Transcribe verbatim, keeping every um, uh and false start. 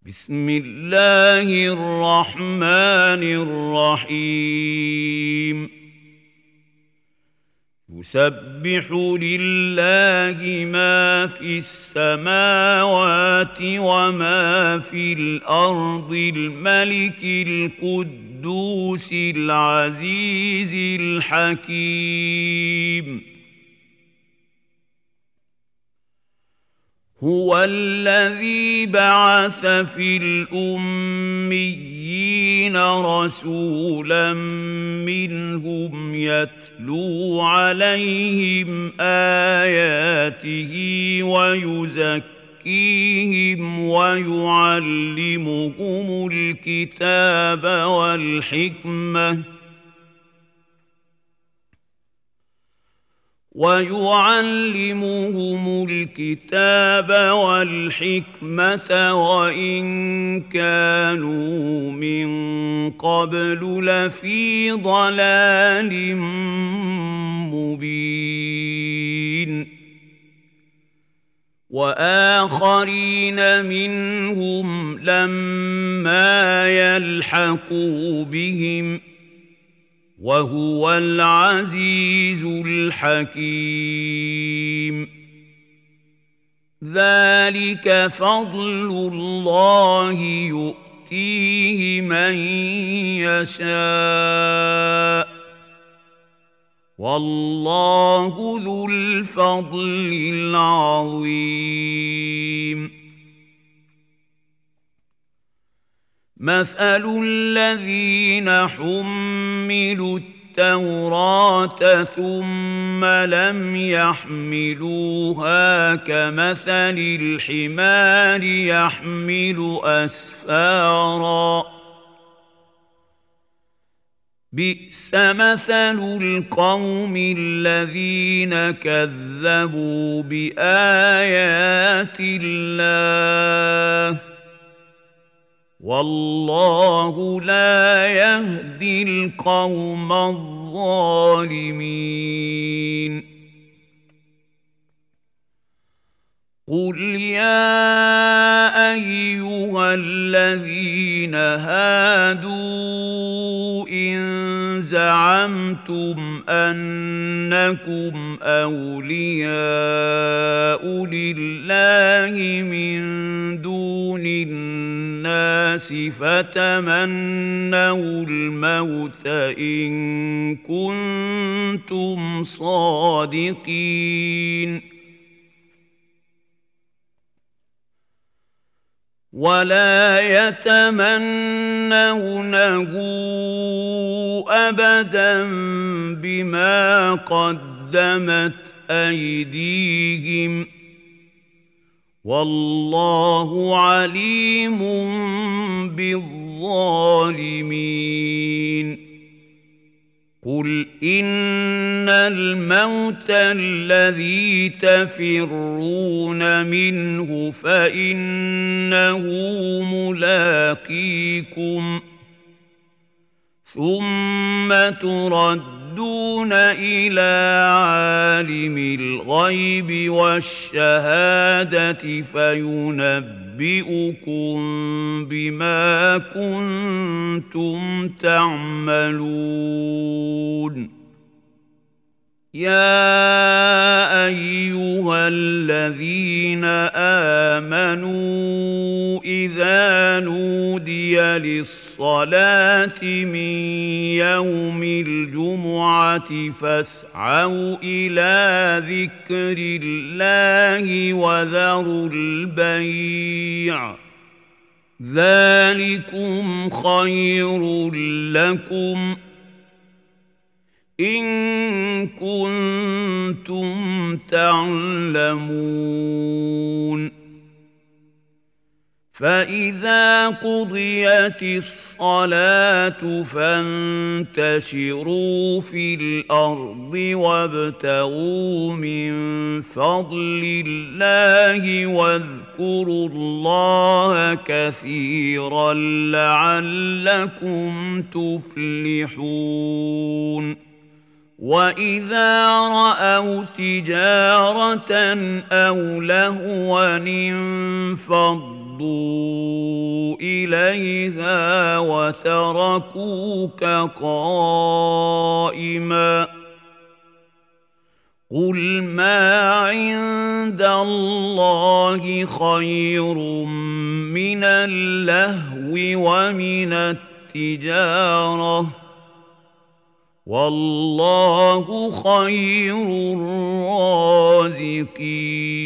بسم الله الرحمن الرحيم يسبح لله ما في السماوات وما في الأرض الملك القدوس العزيز الحكيم هو الذي بعث في الأميين رسولا منهم يتلو عليهم آياته ويزكيهم ويعلمهم الكتاب والحكمة ويعلمهم الكتاب والحكمة وإن كانوا من قبل لفي ضلال مبين وآخرين منهم لما يلحقوا بهم وهو العزيز الحكيم ذلك فضل الله يؤتيه من يشاء والله ذو الفضل العظيم مثل الذين حملوا التوراة ثم لم يحملوها كمثل الحمار يحمل أسفارا بئس مثل القوم الذين كذبوا بآيات الله والله لا يهدي القوم الظالمين قل يا أيها الذين هادوا إن زعمتم أنكم أولياء لله من دون الناس فتمنوا الموت إن كنتم صادقين ولا يتمنونه أبدا بما قدمت أيديهم والله عليم بالظالمين قل إن الموت الذي تفرون منه فإنه ملاقيكم ثم تردون إلى عالم الغيب والشهادة فينبئكم بما كنتم تعملون يا أيها الذين آمنوا إذا نودي للصلاة من يوم الجمعة فاسعوا إلى ذكر الله وذروا البيع ذلكم خير لكم إن كنتم تعلمون فإذا قضيت الصلاة فانتشروا في الأرض وابتغوا من فضل الله واذكروا الله كثيرا لعلكم تفلحون وَإِذَا رَأَوْا تِجَارَةً أَوْ لَهْوًا انفَضُّوا إليها وتركوك قائما قل ما عند الله خير من اللهو ومن التجارة والله خير الرازقين